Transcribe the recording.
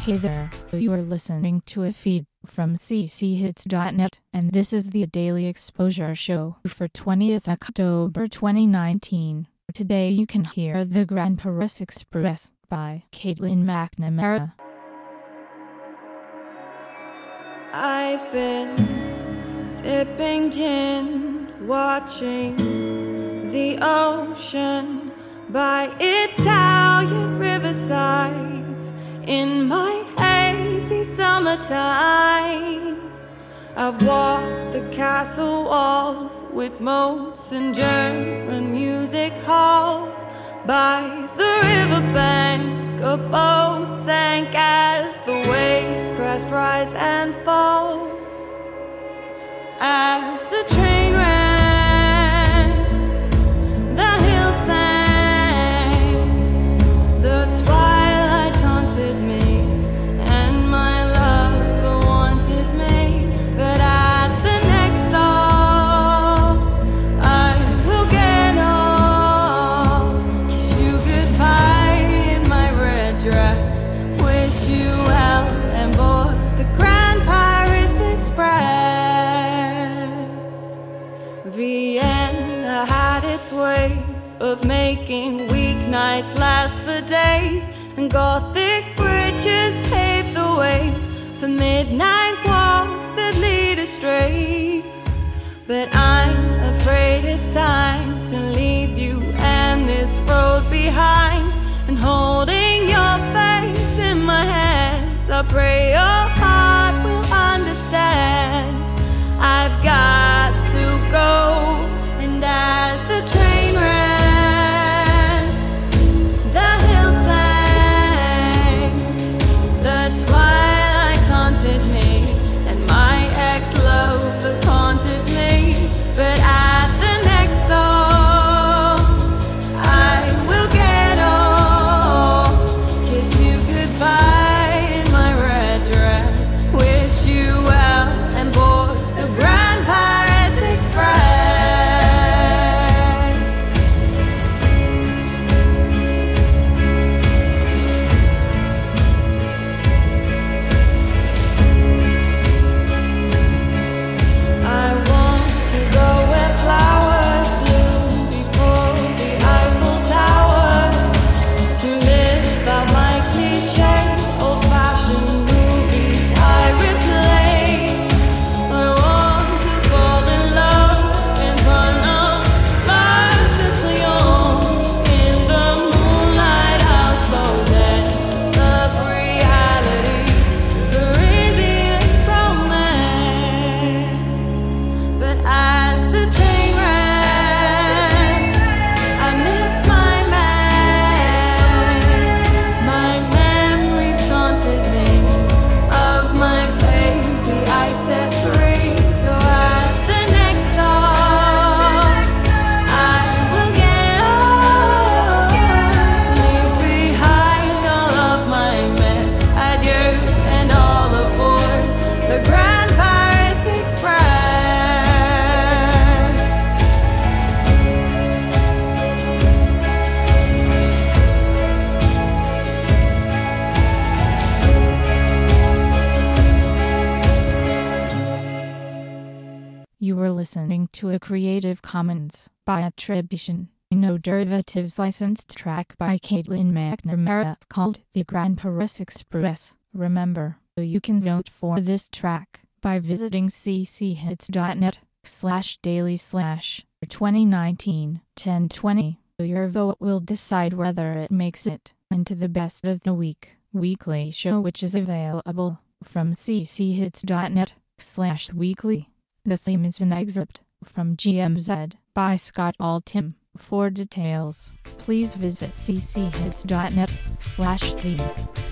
Hey there, you are listening to a feed from cchits.net, and this is the Daily Exposure Show for 20th October 2019. Today you can hear The Grand Paris Express by Caitlin McNamara. I've been sipping gin, watching the ocean by Italian riversides in my hazy summertime. I've walked the castle walls with moats and German music halls. By the riverbank a boat sank as the waves crashed, rise and fall. As the train ran, the hill sang, the twilight taunted me, and my lover wanted me. But at the next stop I will get off, kiss you goodbye in my red dress, wish you well and board the Grand Paris Express. Vienna had its ways of making weeknights last for days, and Gothic bridges paved the way for midnight walks that lead astray. But I'm afraid it's time to leave you and this road behind, and holding your face in my hands, I pray your heart will understand. I've got to go. And as the train ran, the hill sang, the twilight haunted me, and my ex-lovers haunted me. But at the next stop I will get off, kiss you goodbye in my red dress, wish you well and board the Grand Paris Express. I want to go where flowers bloom before the Eiffel Tower, to live out my cliché, old-fashioned movies I replay. I want to fall in love in front of Marc de Triomphe. In the moonlight I'll slow dance of reality, Parisian romance. But as the train ran, I missed my man. My memories taunted me of my baby I set free. So at the next stop I will get off, leave behind all of my mess. Adieu and all aboard the Grand Paris Express. You were listening to a Creative Commons by attribution, no derivatives licensed track by Caitlin McNamara called The Grand Paris Express. Remember, you can vote for this track by visiting cchits.net/daily/2019-1020. Your vote will decide whether it makes it into the Best of the Week weekly show, which is available from cchits.net/weekly. The theme is an excerpt from GMZ by Scott Altham. For details, please visit cchits.net/theme.